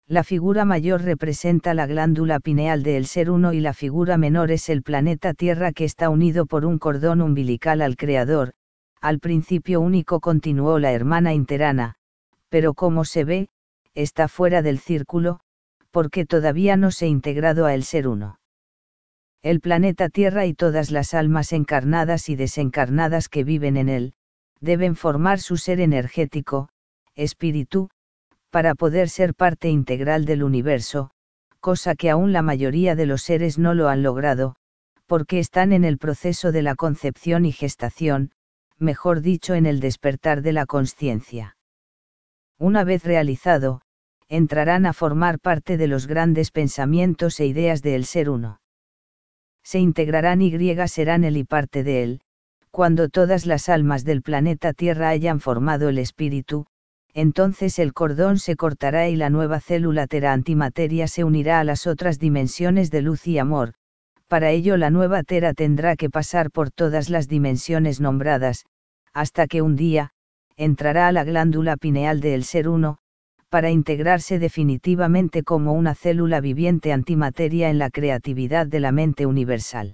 La figura mayor representa la glándula pineal del ser uno y la figura menor es el planeta Tierra que está unido por un cordón umbilical al Creador. Al principio único, continuó la hermana Interana, pero como se ve, está fuera del círculo, porque todavía no se ha integrado a el ser uno. El planeta Tierra y todas las almas encarnadas y desencarnadas que viven en él, deben formar su ser energético, espíritu, para poder ser parte integral del universo, cosa que aún la mayoría de los seres no lo han logrado, porque están en el proceso de la concepción y gestación, mejor dicho en el despertar de la consciencia. Una vez realizado, entrarán a formar parte de los grandes pensamientos e ideas del ser uno. Se integrarán y serán él y parte de él, cuando todas las almas del planeta Tierra hayan formado el espíritu, entonces el cordón se cortará y la nueva célula tera antimateria se unirá a las otras dimensiones de luz y amor. Para ello la nueva tera tendrá que pasar por todas las dimensiones nombradas, hasta que un día, entrará a la glándula pineal del ser uno, para integrarse definitivamente como una célula viviente antimateria en la creatividad de la mente universal.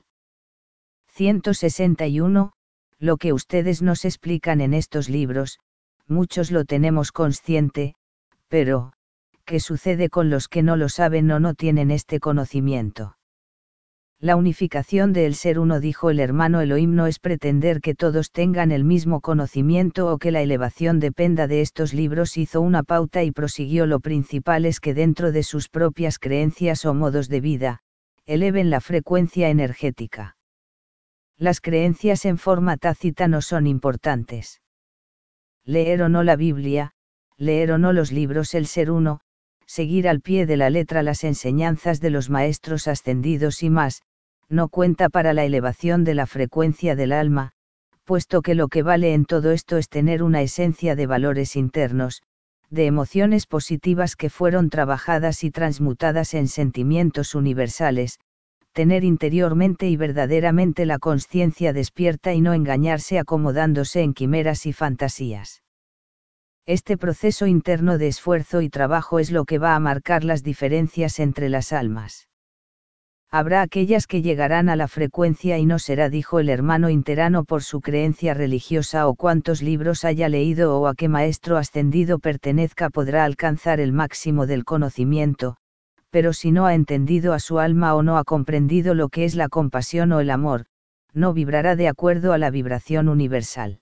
161. Lo que ustedes nos explican en estos libros, muchos lo tenemos consciente, pero, ¿qué sucede con los que no lo saben o no tienen este conocimiento? La unificación del ser uno, dijo el hermano Elohim, no es pretender que todos tengan el mismo conocimiento o que la elevación dependa de estos libros. Hizo una pauta y prosiguió: lo principal es que dentro de sus propias creencias o modos de vida, eleven la frecuencia energética. Las creencias en forma tácita no son importantes. Leer o no la Biblia, leer o no los libros El Ser Uno, seguir al pie de la letra las enseñanzas de los maestros ascendidos y más, no cuenta para la elevación de la frecuencia del alma, puesto que lo que vale en todo esto es tener una esencia de valores internos, de emociones positivas que fueron trabajadas y transmutadas en sentimientos universales, tener interiormente y verdaderamente la conciencia despierta y no engañarse acomodándose en quimeras y fantasías. Este proceso interno de esfuerzo y trabajo es lo que va a marcar las diferencias entre las almas. Habrá aquellas que llegarán a la frecuencia y no será, dijo el hermano Interano, por su creencia religiosa o cuántos libros haya leído o a qué maestro ascendido pertenezca podrá alcanzar el máximo del conocimiento, pero si no ha entendido a su alma o no ha comprendido lo que es la compasión o el amor, no vibrará de acuerdo a la vibración universal.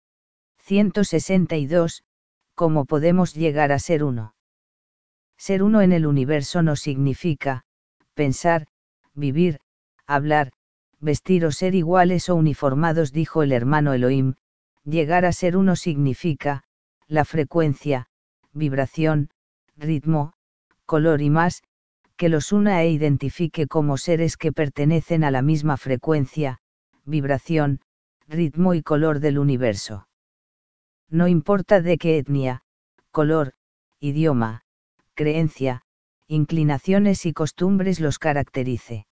162. ¿Cómo podemos llegar a ser uno? Ser uno en el universo no significa pensar, vivir, hablar, vestir o ser iguales o uniformados, dijo el hermano Elohim. Llegar a ser uno significa la frecuencia, vibración, ritmo, color y más, que los una e identifique como seres que pertenecen a la misma frecuencia, vibración, ritmo y color del universo. No importa de qué etnia, color, idioma, creencia, inclinaciones y costumbres los caracterice.